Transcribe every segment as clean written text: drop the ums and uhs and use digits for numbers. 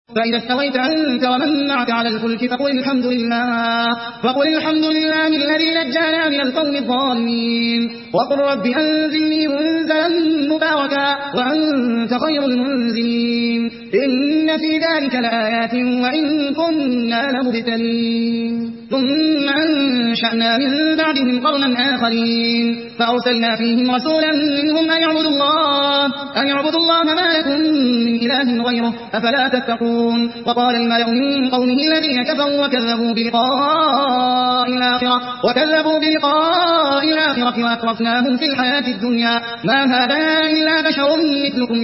فإذا استويت أنت ومن معك على الفلك فقل الحمد لله الذي نجانا من القوم الظالمين وقل رب أنزلني منزلا مباركا وأنت خير المنزلين إن في ذلك لآيات وإن كنا لمبتلين ثم أنشأنا من بعدهم قرنا آخرين فأرسلنا فيهم رسولا منهم أن يعبدوا الله ما لكم من إله غيره أفلا تتقون وقال الملأ من قومه الذين كفروا وكذبوا بلقاء الآخرة وأترفناهم في الحياة الدنيا ما هذا إلا بشر مثلكم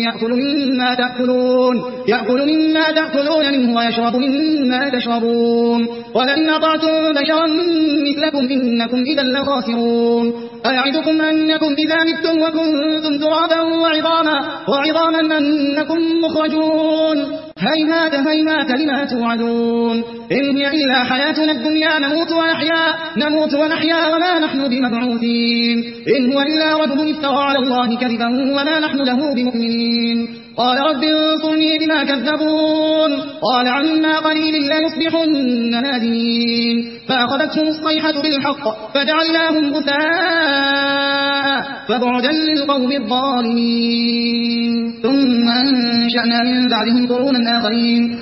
يأكل مما تأكلون منه ويشرب مما تشربون ولئن أطعتم بشرا مثلكم إنكم إذا لخاسرون أيعدكم أنكم إذا متم وكنتم ترابا وعظاما أنكم مخرجون هيهات لما توعدون إن هي إلا حياتنا الدنيا نموت ونحيا وما نحن بمبعوثين إن هو إلا رجل افترى على الله كذبا وما نحن له بمؤمنين قال رب انصرني بما كذبون قال عما قليل ليصبحن نادمين فأخذتهم الصيحة بالحق فجعلناهم غثاء فبعدا للقوم الظالمين ثم أنشأنا من بعدهم قرونا آخرين